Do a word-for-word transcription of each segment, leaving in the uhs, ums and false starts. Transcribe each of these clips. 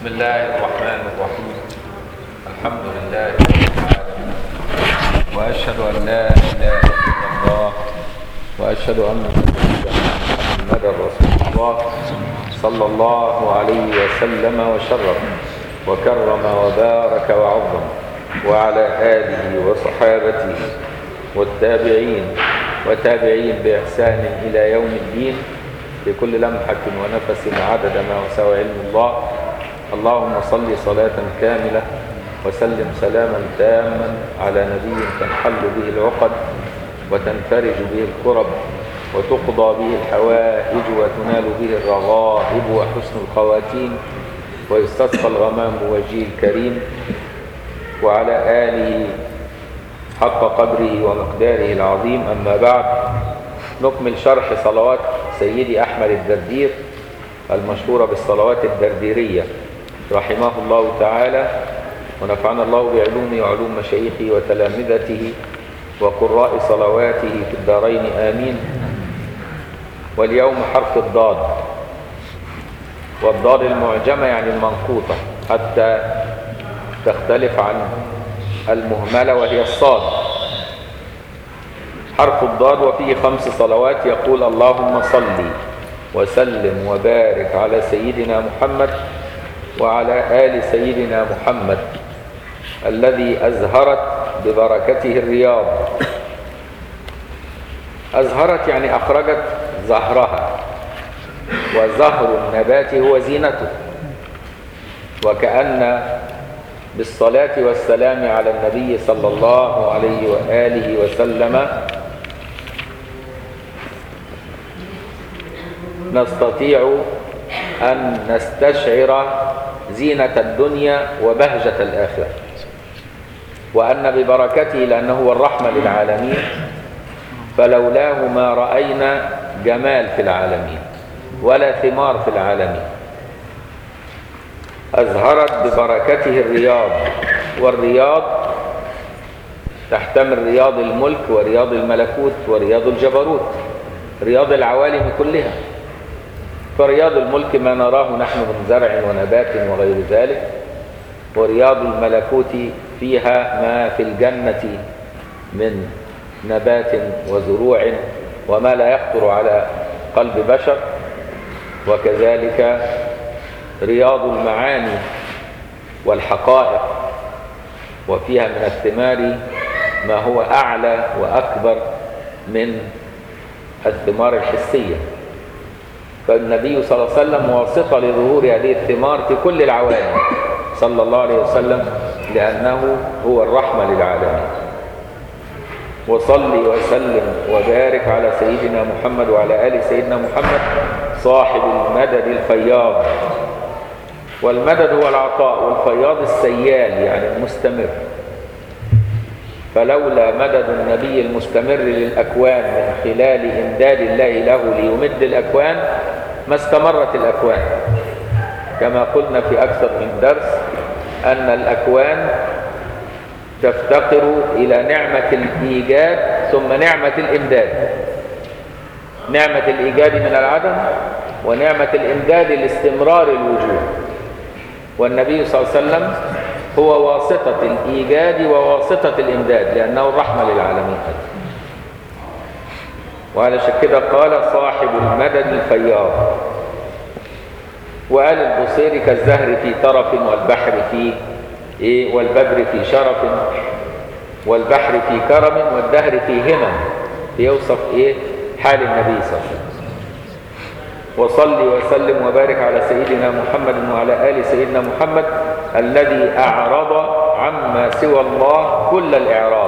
بسم الله الرحمن الرحيم. الحمد لله رب العالمين، وأشهد أن لا إله إلا الله، وأشهد أن محمدا رسول الله صلى الله عليه وسلم وشرف وكرم وبارك وعظم، وعلى آله وصحابته والتابعين وتابعين بإحسان إلى يوم الدين بكل لمحة ونفس عدد ما وسع علم الله. اللهم صل صلاة كاملة وسلم سلاما تاما على نبي تنحل به العقد وتنفرج به الكرب وتقضى به الحوائج وتنال به الرغائب وحسن الخواتيم ويستسقى الغمام بوجهه الكريم، وعلى آله حق قدره ومقداره العظيم. أما بعد، نكمل شرح صلوات سيدي أحمد الدردير المشهورة بالصلوات الدرديرية رحمه الله تعالى، ونفعنا الله بعلومه وعلوم مشايخه وتلامذته وقراء صلواته في الدارين آمين. واليوم حرف الضاد، والضاد المعجمة يعني المنقوطة حتى تختلف عن المهملة وهي الصاد. حرف الضاد وفيه خمس صلوات، يقول: اللهم صل وسلم وبارك على سيدنا محمد وعلى آل سيدنا محمد الذي أزهرت ببركته الرياض. أزهرت يعني أخرجت زهرها، وزهر النبات هو زينته، وكأن بالصلاة والسلام على النبي صلى الله عليه وآله وسلم نستطيع أن نستشعر زينة الدنيا وبهجة الآخرة، وأن ببركته، لأنه هو الرحمة للعالمين، فلولاه ما رأينا جمال في العالمين ولا ثمار في العالمين. أزهرت ببركته الرياض، والرياض تحتمل رياض الملك ورياض الملكوت ورياض الجبروت، رياض العوالم كلها. فرياض الملك ما نراه نحن من زرع ونبات وغير ذلك، ورياض الملكوت فيها ما في الجنة من نبات وزروع وما لا يخطر على قلب بشر، وكذلك رياض المعاني والحقائق، وفيها من الثمار ما هو أعلى وأكبر من الثمار الحسية. فالنبي صلى الله عليه وسلم واسطة لظهور هذه الثمار في كل العوالم صلى الله عليه وسلم، لأنه هو الرحمة للعالمين. وصلي وسلم وبارك على سيدنا محمد وعلى آل سيدنا محمد صاحب المدد الفياض. والمدد هو العطاء، والفياض السيال يعني المستمر. فلولا مدد النبي المستمر للأكوان من خلال إمداد الله له ليمد الأكوان ما استمرت الأكوان. كما قلنا في أكثر من درس أن الأكوان تفتقر إلى نعمة الإيجاد ثم نعمة الإمداد. نعمة الإيجاد من العدم، ونعمة الإمداد لاستمرار الوجود. والنبي صلى الله عليه وسلم هو واسطة الإيجاد وواسطة الإمداد، لأنه الرحمة للعالمين. وعلى كده قال: صاحب المدد الفياض. وقال البصيري: كالزهر في طرف، والبحر في إيه، والبدر في شرف، والبحر في كرم، والدهر في همم. بيوصف إيه حال النبي صلى الله عليه وسلم. وصلي وسلم وبارك على سيدنا محمد وعلى آل سيدنا محمد الذي أعرض عما سوى الله كل الإعراض،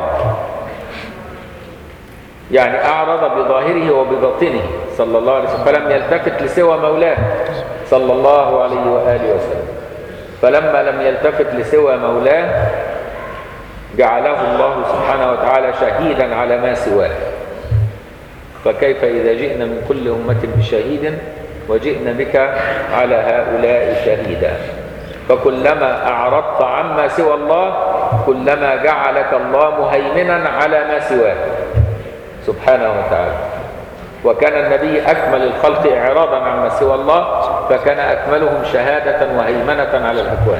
يعني أعرض بظاهره وبباطنه صلى الله عليه وسلم، فلم يلتفت لسوى مولاه صلى الله عليه وآله وسلم. فلما لم يلتفت لسوى مولاه جعله الله سبحانه وتعالى شهيدا على ما سواه. فكيف إذا جئنا من كل أمة بشهيد وجئنا بك على هؤلاء شهيدا. فكلما أعرضت عما سوى الله كلما جعلك الله مهيمنا على ما سواه سبحانه وتعالى. وكان النبي أكمل الخلق إعراضا عما سوى الله، فكان أكملهم شهادة وهيمنة على الأكوان.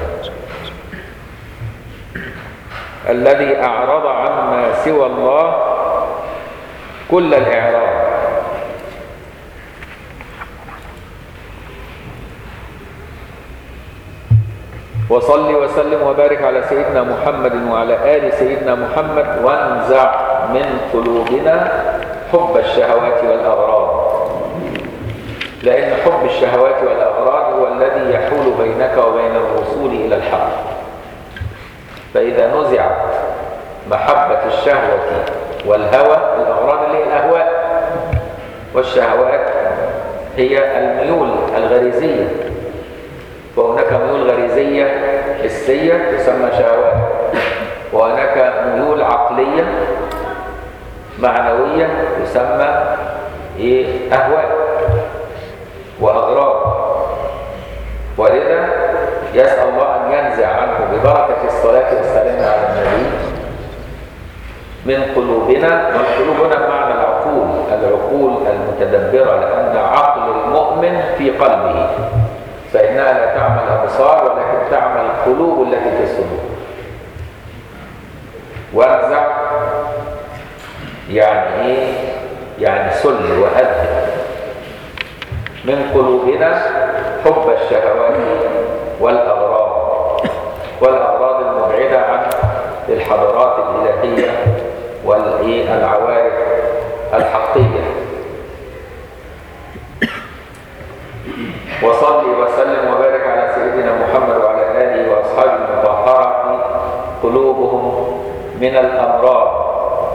الذي أعرض عما سوى الله كل الإعراض. وصل وسلم وبارك على سيدنا محمد وعلى آل سيدنا محمد وانزع من قلوبنا حب الشهوات والأغراض، لأن حب الشهوات والأغراض هو الذي يحول بينك وبين الوصول إلى الحق. فإذا نزعت محبة الشهوة والهوى، الأغراض اللي هي الأهواء، والشهوات هي الميول الغريزية، وهناك ميول غريزية حسية تسمى شهوات، وهناك ميول عقلية معنوية تسمى إيه؟ أهواء وأغراض. ولذا يسأل الله أن ينزع عنه ببركة الصلاة والسلام على النبي من قلوبنا. والقلوب هنا بمعنى العقول، العقول المتدبرة، لأن عقل المؤمن في قلبه، فإنها لا تعمل أبصار ولكن تعمل القلوب التي في الصدور. وانزع يعني إيه؟ يعني سل وأذهب من قلوبنا حب الشهوات والأغراض، والأغراض المبعدة عن الحضارات الإلهية والعوارف الحقية. وصل وسلم وبارك على سيدنا محمد وعلى آله وأصحابه المطهرة قلوبهم من الأمراض،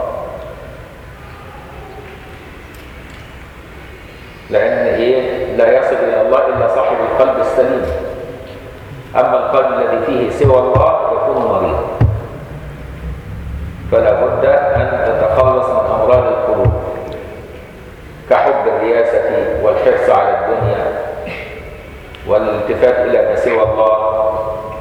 لأن إيه؟ لا يصل إلى الله إلا صاحب القلب السليم. أما القلب الذي فيه سوى الله يكون مريضا. فلا بد أن تتخلص من أمراض القلوب، كحب الرياسة والحرص على الدنيا والالتفات إلى ما سوى الله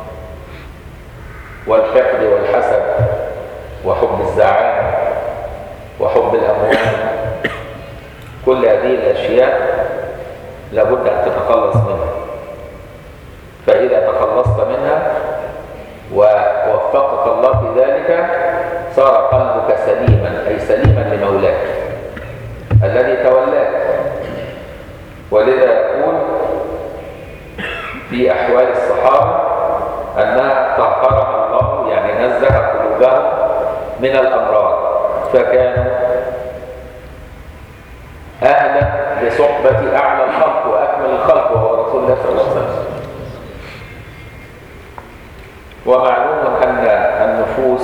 والحقد والحسد وحب الزعامة وحب الأموال. كل هذه الأشياء لابد أن تتخلص منها. فإذا تخلصت منها ووفقك الله في ذلك صار قلبك سليما، أي سليما لمولاك الذي تولاك. ولذا يقول في أحوال الصحابة أنها طهرها الله، يعني نزه قلوبهم من الأمراض، فكانوا أهلا لصحبة أعلى الخلق وأكمل الخلق وهو رسول الله صلى الله عليه وسلم. ومعلوم أن النفوس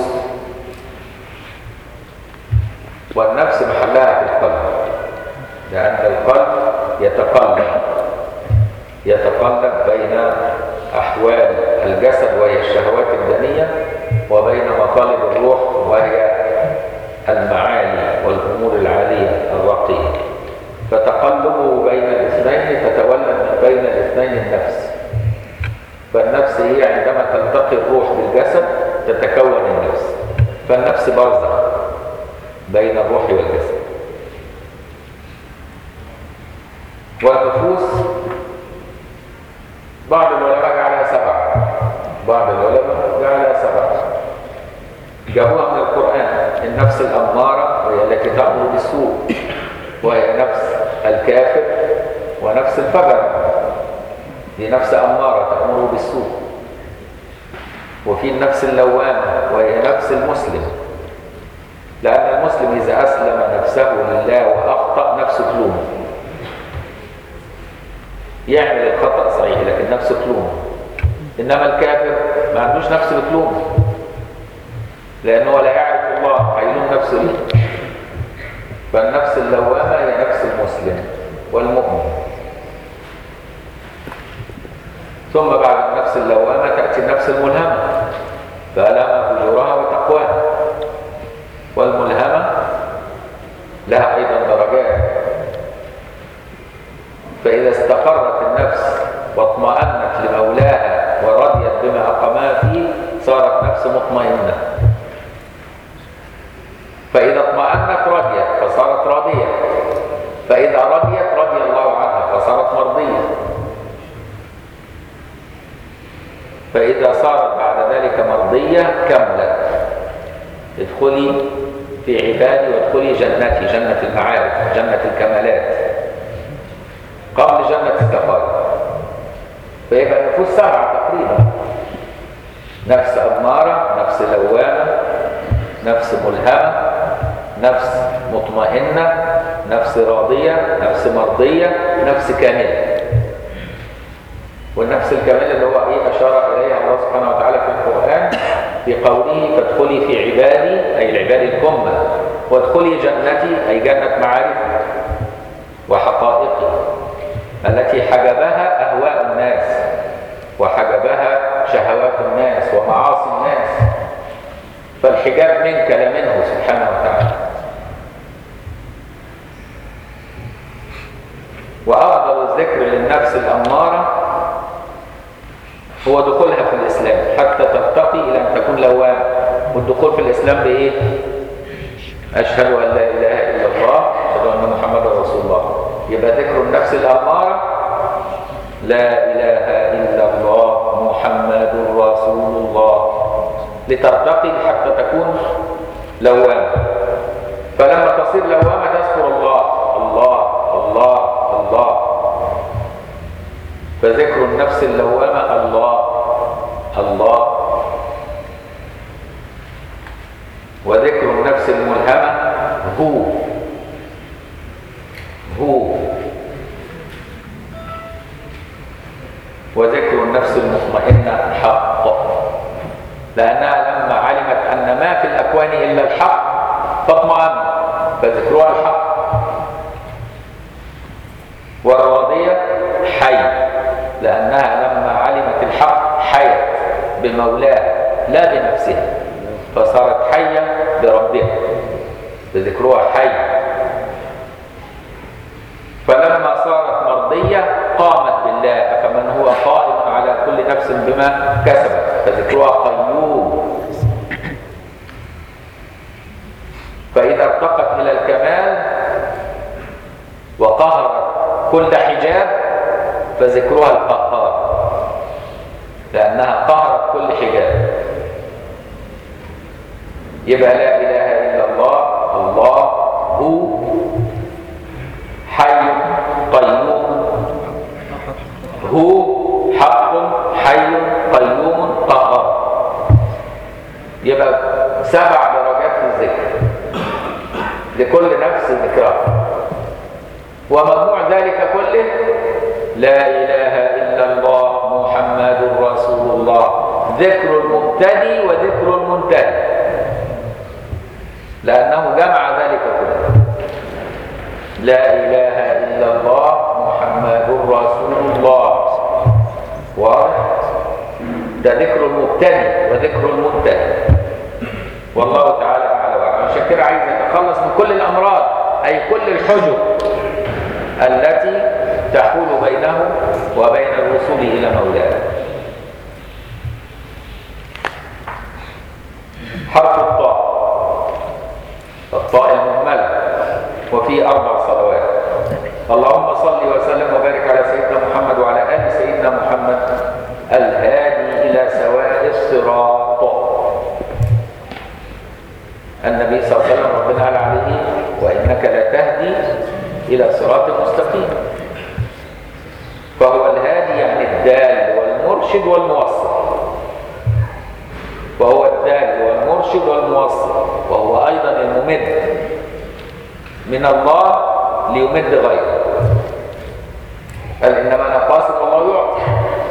والنفس محلها في القلب، لأن القلب يتقلب يتقلب بين أحوال الجسد وهي الشهوات الدنية وبين مطالب الروح وهي المعالي والأمور العالية الراقية. فتقلبه بين الاثنين تتولد من بين الاثنين النفس. فالنفس هي عندما تلتقي الروح بالجسد تتكون النفس. فالنفس برزخ بين الروح والجسد. والنفوس بعض العلماء جعلها سبعة، بعض العلماء جعلها سبعة جابوها من القرآن. النفس الأمارة وهي التي تأمر بالسوء، وهي نفس الكافر ونفس الفجر، دي نفس أمارة تأمر بالسوء. وفي النفس اللوامة وهي نفس المسلم، لأن المسلم إذا أسلم نفسه لله وأخطأ نفسه تلومه، يعمل الخطأ صحيح لكن نفسه تلومه. إنما الكافر ما عندوش نفس بتلومه، لأنه لا يعرف الله، هيلوم نفسه ليه؟ فالنفس اللوامة هي نفس المسلم والمؤمن. ثم بعد النفس اللوامة تأتي النفس الملهمة، فألهمها فجورها وتقواها. والملهمة لها أيضا درجات. فإذا استقرت النفس واطمأنت لمولاها ورضيت بما أقامها فيه صارت نفس مطمئنة. فإذا اطمأنت رضيت فصارت راضية، فإذا رضيت رضي الله عنها فصارت مرضية. فإذا صارت بعد ذلك مرضية كملت. ادخلي في عبادي وادخلي جنتي، جنة المعارف، جنة الكمالات، قبل جنة التقارب. فيبقى النفوس سبعة تقريبا: نفس أمارة، نفس لوامة، نفس ملهمة، نفس مطمئنة، نفس راضية، نفس مرضية، نفس كاملة. والنفس الكاملة اللي هو ايه أشار إليها الله سبحانه وتعالى في القرآن في قوله: فادخلي في عبادي، أي العباد الكمة، وادخلي جنتي، أي جنة معارفي وحقائقي التي حجبها أهواء الناس وحجبها شهوات الناس ومعاصي الناس. فالحجاب منك لا منه سبحانه وتعالى. وأفضل الذكر للنفس الأمارة هو دخولها في الإسلام حتى ترتقي إلى أن تكون لوامة. والدخول في الإسلام بإيه؟ أشهد أن لا إله إلا الله، أشهد أن محمدا رسول الله. يبقى ذكر النفس الأمارة لا إله إلا الله محمد رسول الله، لترتقي حتى تكون لوامة. فلما تصير لوامة تذكر الله الله الله الله. فذكر النفس اللوامة الله الله، وذكر النفس الملهمة هو هو، وذكر النفس المطمئنة حق، لأنها لما علمت أن ما في الأكوان إلا الحق فاطمأنت، فذكرها الحق. والراضية حي، لأنها لما علمت الحق حيت بمولاه لا بنفسها، فصارت حية بربها، فذكرها حي. فلما صارت مرضية قامت بالله: أفمن هو قائم على كل نفس بما كسبت، فذكرها قيوم. فإذا ارتقت إلى الكمال وقهرت كل حجاب فذكرها القهار، لأنها قهرت كل حجاب. يبقى لا إله إلا الله الله هو حي قيوم، هو حق حي قيوم قهار. يبقى سبع درجات في الذكر لكل نفس ذكرها. ومجموع ذلك كله لا إله إلا الله محمد رسول الله، ذكر المبتدي وذكر المنتهي، لأنه جمع ذلك كله. لا إله إلا الله محمد رسول الله، واضح؟ ده ذكر المبتدي وذكر المنتهي، والله تعالى أعلى وأعلم. عشان كده عايز يتخلص من كل الأمراض، أي كل الحجب التي تحول بينه وبين الوصول إلى مولاه. حرف الطاء، الطاء المهملة، وفي أربع صلوات. اللهم صل وسلم وبارك على سيدنا محمد وعلى آل سيدنا محمد الهادي إلى سواء الصراط. النبي صلى الله عليه وسلم ربنا قال عليه: وإنك لتهدي إلى صراط مستقيم. فهو الهادي يعني الدال والمرشد والموصل، وهو الدال والمرشد والموصل، وهو أيضا الممد من الله ليمد غيره. قال: إنما أنا قاسم والله يعطي.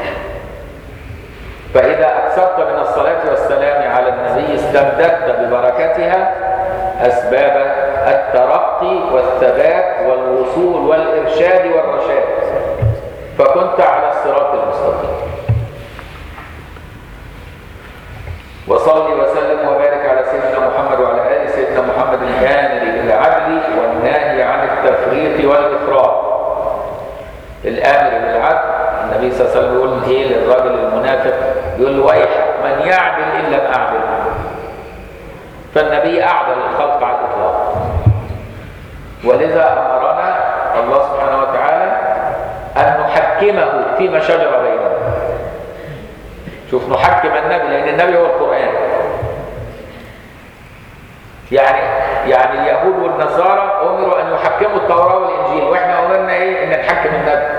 فإذا أكثرت من الصلاة والسلام على النبي استمددت ببركتها أسباب الترقي والثبات والوصول والإرشاد والرشاد، فكنت على الصراط المستقيم. وصلي وسلم وبارك على سيدنا محمد وعلى آل سيدنا محمد الآمر بالعدل والناهي عن التفريط والإفراط. الآمر بالعدل، النبي صلى الله عليه وسلم يقول ايه للراجل المنافق؟ يقول له: ويحك من يعدل إن لم أعدل. فالنبي أعدل الخلق على الإطلاق، ولذا أمرنا الله سبحانه وتعالى أن نحكمه فيما شجر بيننا. شوف نحكم النبي لأن النبي هو القرآن. يعني يعني اليهود والنصارى أمروا أن يحكموا التوراة والإنجيل، وإحنا أمرنا إيه؟ أن نحكم النبي.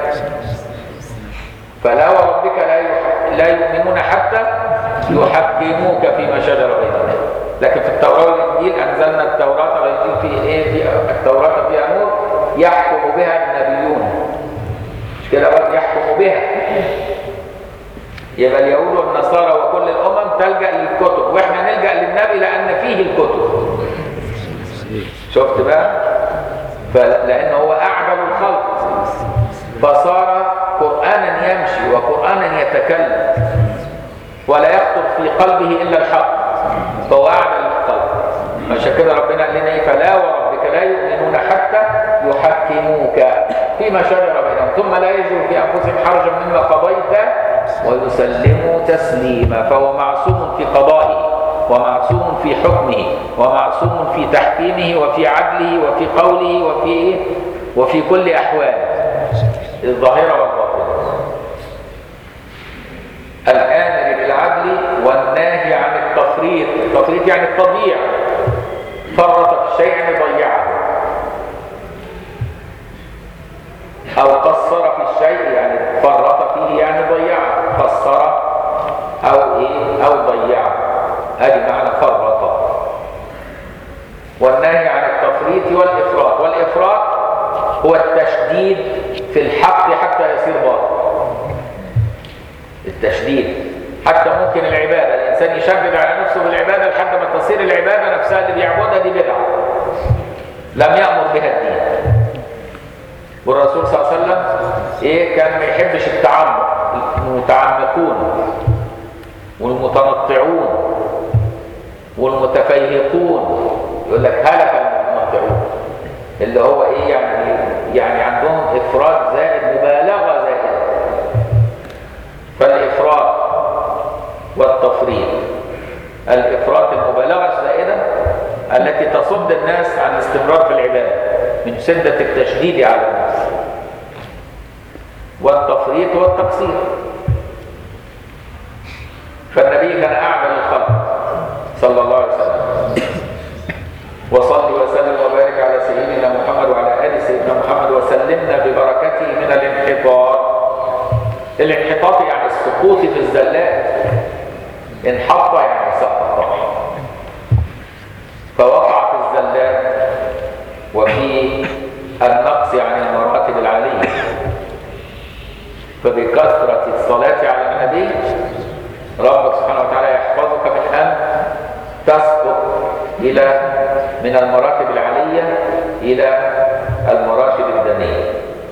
فلا وربك لا لا يؤمنون حتى يحكموك فيما شجر بينهم. لكن في التوراة والإنجيل أنزلنا التوراة والإنجيل في إيه؟ في التوراة فيها نور يحكم بها النبيون. مش كده بقى؟ يحكم بها. يبقى اليهود والنصارى وكل الأمم تلجأ للكتب، وإحنا نلجأ للنبي لأن فيه الكتب. شفت بقى؟ فلأنه هو أعجب الخلق فصار قرآنا يمشي وقرآنا يتكلم ولا يخطر في قلبه إلا الحق، فهو أعجب الخلق. عشان كده ربنا قال لنا إيه؟ فلا وربك لا يؤمنون حتى يحكموك فيما شجر بينهم ثم لا يجدوا في أنفسهم حرجا مما قضيت ويسلموا تسليما. فهو معصوم في قضائه ومعصوم في حكمه ومعصوم في تحكيمه وفي عدله وفي قوله وفي وفي كل أحواله الظاهرة والباطنة. الآمر بالعدل والناهي عن التفريط. التفريط يعني التضييع، فرط في الشيء يعني ضيعه، أو قصر في الشيء يعني فرط فيه يعني ضيعه، قصر أو إيه أو ضيعه، هذه معنى فرط. والنهي عن التفريط والإفراط. والإفراط هو التشديد في الحق حتى يصير باطل. التشديد حتى ممكن العبادة الإنسان يشدد على نفسه بالعبادة لحد ما تصير العبادة نفسها اللي بيعبدها دي بدعة لم يأمر بها الدين. والرسول صلى الله عليه وسلم إيه كان ما يحبش التعمق. المتعمقون والمتنطعون والمتفيهقون يقول لك هلك المتنطعون، اللي هو ايه يعني يعني عندهم افراط زائد، مبالغه زائده. فالافراط والتفريط، الافراط المبالغه الزائده التي تصد الناس عن الاستمرار في العباده من شده التشديد على الناس، والتفريط والتقصير. فالنبي كان أعدل الخلق صلى الله عليه وسلم. وصلي وسلم وبارك على سيدنا محمد وعلى آل سيدنا محمد وسلمنا ببركته من الانحطاط. الانحطاط يعني السقوط في الزلات. انحط يعني سقط، فوقع في الزلات وفي النقص عن المراتب العالية. فبكثرة الصلاة على النبي ربك سبحانه وتعالى يحفظك من أن تسقط إلى من المراتب العالية إلى المراتب الدنية.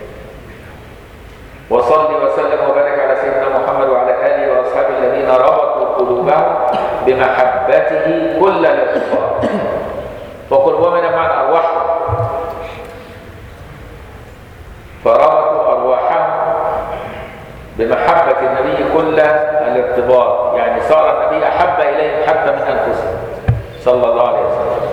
وصلي وسلم وبارك على سيدنا محمد وعلى آله وأصحابه الذين ربطوا قلوبهم بمحبته كل الارتباط. وقلوبهم من معنى أرواحهم، فربطوا أرواحهم بمحبة النبي كل الارتباط، يعني صار النبي أحب إليهم حتى من أنفسهم صلى الله عليه وسلم،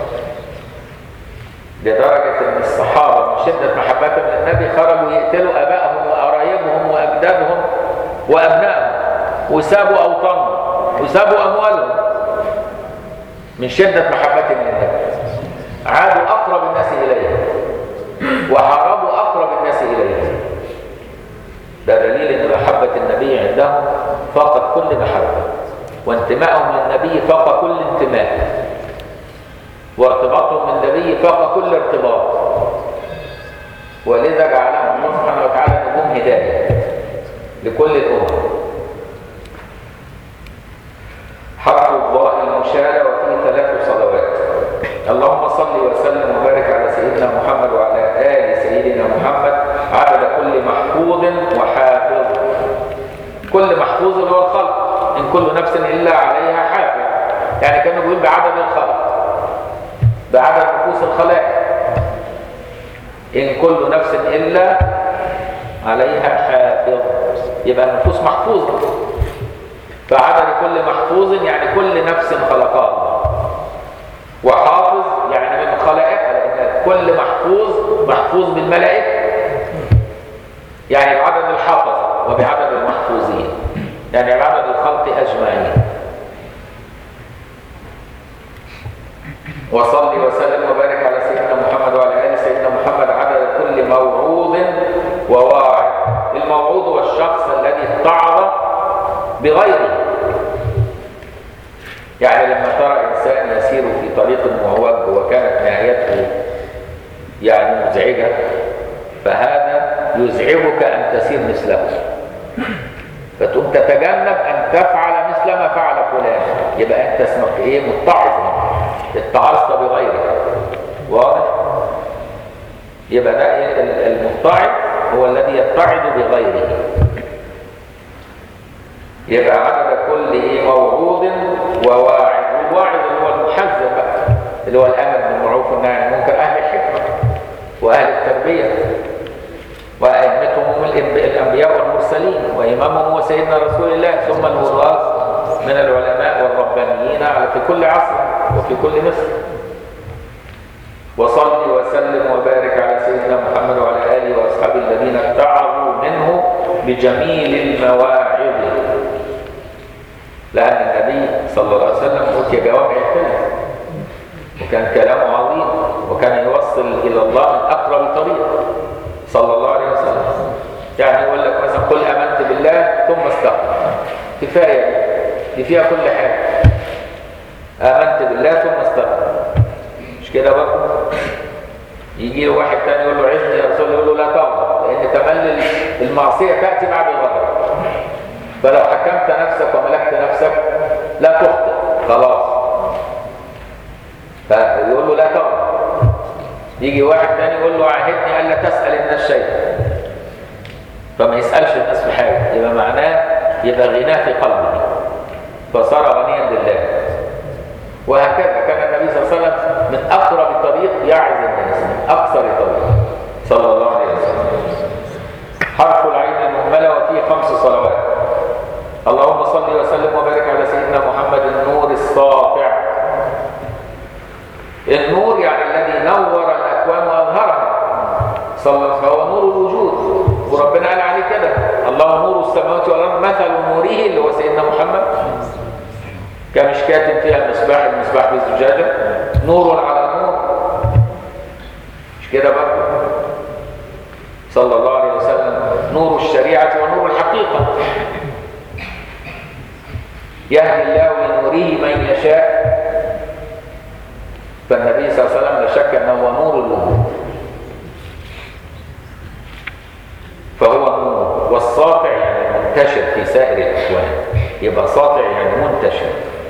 لدرجة أن الصحابة من شدة محبتهم للنبي خرجوا يقتلوا أبائهم وقرايبهم وأجدادهم وأبنائهم، وسابوا أوطانهم وسابوا أموالهم من شدة محبتهم للنبي. عادوا أقرب الناس إليه وحاربوا أقرب الناس إليه. ده دليل أن محبة النبي عندهم فاقت كل محبة، وانتمائهم للنبي فاق كل انتماء، وارتباطهم بالنبي فاق كل ارتباط. ولذا جعلهم الله سبحانه وتعالى نجوم هداية لكل الأمم. حرف الضاء المشارة وفيه ثلاث صلوات. اللهم صل وسلم وبارك على سيدنا محمد وعلى آل سيدنا محمد عدد كل محفوظ وحافظ. كل محفوظ هو الخلق، إن كل نفس إلا عليها حافظ، يعني كانوا بيقول بعدد الخلق، بعدد نفوس الخلائق. إن كل نفس إلا عليها حافظ، يبقى النفوس محفوظة. فعدد كل محفوظ يعني كل نفس خلقها الله، وحافظ يعني من خلائقها، لأن كل محفوظ محفوظ بالملائكة، يعني بعدد الحافظة وبعدد المحفوظين، يعني بعدد الخلق أجمع. وصل وسلم وبارك على سيدنا محمد وعلى آل سيدنا محمد عدد كل موعوظ وواعظ. الموعوظ هو الشخص الذي اتعظ بغيره. يعني لما ترى إنسان يسير في طريق معوج وكانت نهايته يعني مزعجة، فهذا يزعجك أن تسير مثله، فتقوم تتجنب أن تفعل مثل ما فعل فلان. يبقى أنت اسمك إيه؟ متعظ، اتعظت بغيرك. واضح؟ يبقى ده المتعظ هو الذي يتعظ بغيره. يبقى عدد كل إيه؟ موعوظ وواعظ. والواعظ اللي هو المحذر بقى، اللي هو الأمر بالمعروف والنهي عن المنكر، أهل الحكمة وأهل التربية، وأئمتهم هم الأنبياء والمرسلين، وإمامهم هو سيدنا رسول الله، ثم الوراث من العلماء والربانيين على في كل عصر وفي كل مصر. وصل وسلم وبارك على سيدنا محمد وعلى آله وأصحابه الذين اتعظوا منه بجميل المواعظ. لأن النبي صلى الله عليه وسلم أوتي جوامع الكلم، وكان كلامه عظيم، وكان يوصل إلى الله من أقرب طريق صلى الله عليه وسلم. يعني يقول لك مثلا قل آمنت بالله ثم استقم، كفاية دي فيها كل حاجة. آمنت بالله ثم استقم، مش كده برضه؟ يجي له واحد تاني يقول له عزني يا رسول الله، يقول له لا تغضب، لأن تملي المعصية تأتي بعد الغضب. فلو حكمت نفسك وملكت نفسك لا تخطئ خلاص. فيقول له لا تغضب. يجي واحد تاني يقول له عاهدني ألا تسأل الناس شيئا، فما يسألش الناس بحاجة، يبقى معناه يبقى غناه في قلبه، فصار غنيا بالله. وهكذا كان النبي صلى الله عليه وسلم من أقرب طريق يعظ الناس، من أقصر طريق صلى الله عليه وسلم. حرف العين المهملة وفيه خمس صلوات. اللهم صل وسلم وبارك على سيدنا محمد النور الساطع. النور يعني الذي نور الأكوان وأظهرها، فهو نور الوجود، وربنا قال عليه كده الله نور السماوات والأرض مثل نوره اللي هو سيدنا محمد كمشكاة فيها مصباح، المصباح بالزجاجة، نور على نور، مش كده بقى صلى الله عليه وسلم. نور الشريعة ونور الحقيقة، يهدي الله لنوره من يشاء. فالنبي صلى الله عليه وسلم لا شك أنه هو نور الوجود، فهو النور. والساطع يعني منتشر في سائر الأكوان، يبقى ساطع يعني منتشر.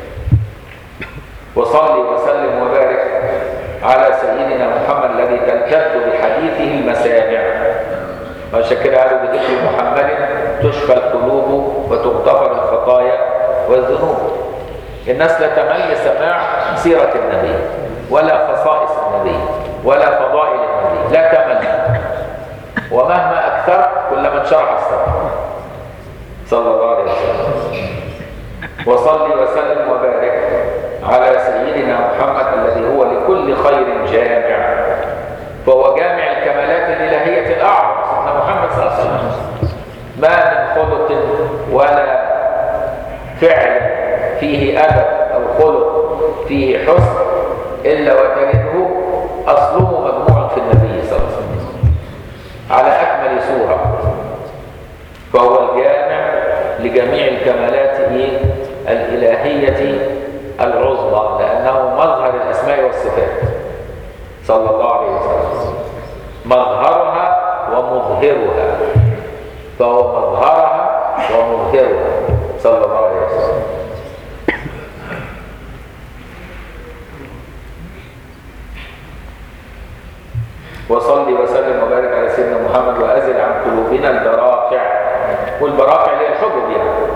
وصلي وسلم وبارك على سيدنا محمد الذي تلتف بحديثه المسامع. عشان كده قالوا بذكر محمد تشفى القلوب وتغتفر الخطايا والذنوب. الناس لا تمل سماع سيرة النبي ولا خصائص النبي ولا فضائل النبي، لا تمل، ومهما أكثر كلما انشرح الصدر صلى الله عليه وسلم. وصلي وسلم وبارك على سيدنا محمد الذي هو لكل خير جامع، فهو جامع الكمالات الإلهية الأعظم سيدنا محمد صلى الله عليه وسلم. ما من خلق ولا فعل فيه أدب أو خلق فيه حسن إلا وتجده أصله مجموع في النبي صلى الله عليه وسلم على أكمل صورة. فهو الجامع لجميع الكمالات الإلهية العظمى، لأنه مظهر الأسماء والصفات صلى الله عليه وسلم، مظهرها ومظهرها، فهو مظهرها ومظهرها صلى الله عليه وسلم. وصلي وسلم وبارك على سيدنا محمد وأزل عن قلوبنا البراقع. والبراقع هي الحجب، يعني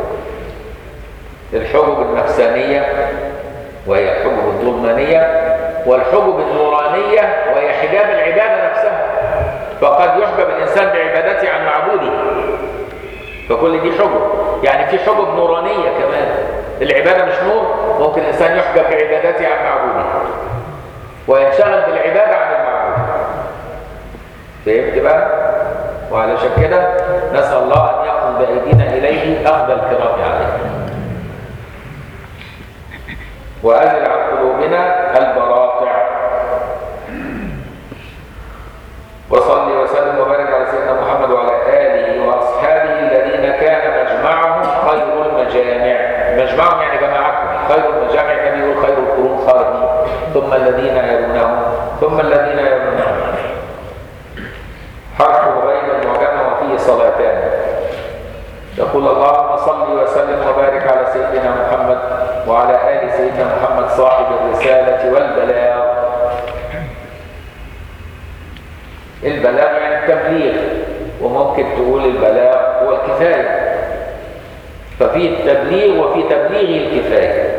الحجب النفسانية وهي الحجب الظلمانية، والحجب النورانية وهي حجاب العبادة نفسها. فقد يحجب الإنسان بعبادته عن معبوده، فكل دي حجب. يعني في حجب نورانية كمان، العبادة مش نور، ممكن الإنسان يحجب بعبادته عن معبوده وينشغل بالعبادة عن المعبود. فهمت بقى؟ وعلشان كده نسأل الله أن يأخذ بأيدينا إليه أخذ الكرام عليه. وأزل عن قلوبنا البراقع. مجمعهم يعني جماعتهم، خير المجامع النبي يقول خير القرون قرني ثم الذين يلونهم ثم الذين يلونهم. حرف غير معجمة وفيه صلاتان. يقول اللهم صل وسلم وبارك على سيدنا محمد وعلى آل سيدنا محمد صاحب الرسالة والبلاغ. البلاغ يعني التبليغ، وممكن تقول البلاغ هو الكفاية، ففي التبليغ وفي تبليغ الكفاية.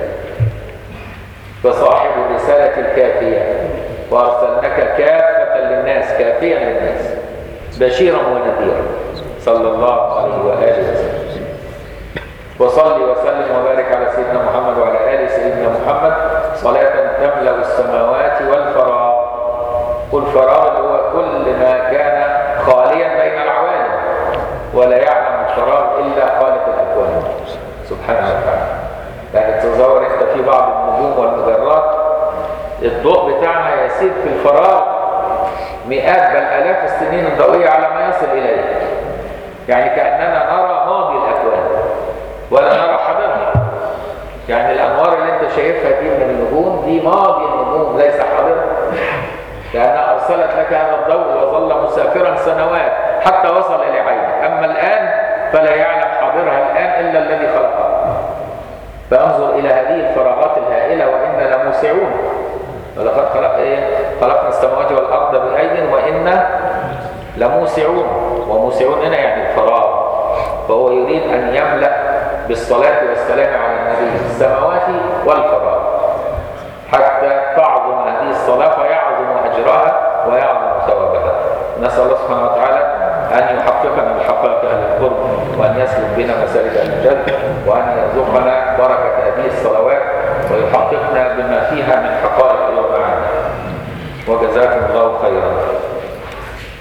فصاحب الرسالة الكافية وأرسلناك كافة للناس، كافيا للناس بشيرا ونذيرا صلى الله عليه وآله وسلم. وصل وسلم وبارك على سيدنا محمد وعلى آل سيدنا محمد صلاة تملأ السماوات والفراغ. والفراغ هو كل ما كان خاليا بين العوالم، ولا يعلم الفراغ إلا خالق الأكوان سبحانه وتعالى. يعني تصور انت في بعض النجوم والمجرات الضوء بتاعها يسير في الفراغ مئات بل آلاف السنين الضوئية على ما يصل إليه. يعني كأننا نرى ماضي الأكوان ولا نرى حاضرها. يعني الأنوار اللي انت شايفها دي من النجوم دي ماضي النجوم ليس حاضرها، لأنها أرسلت لك هذا الضوء وظل مسافرا سنوات حتى وصل إلى عينك. أما الآن فلا يعلم حاضرها الآن إلا الذي خلقها. فانظر إلى هذه الفراغات الهائلة وإنا لموسعون. ولقد خلق إيه؟ خلقنا السماوات والأرض بأيد وإنا لموسعون. وموسعون هنا يعني الفراغ. فهو يريد أن يملأ بالصلاة والسلام على النبي السماوات والفراغ حتى تعظم هذه الصلاة فيعظم أجرها ويعظم ثوابها. نسأل الله سبحانه وتعالى أن يحققنا بحقائق أهل القرب، وأن يسلك بنا مسالك أهل الجد، وأن يرزقنا بركة هذه الصلوات ويحققنا بما فيها من حقائق ومعاني. وجزاكم الله خيرا.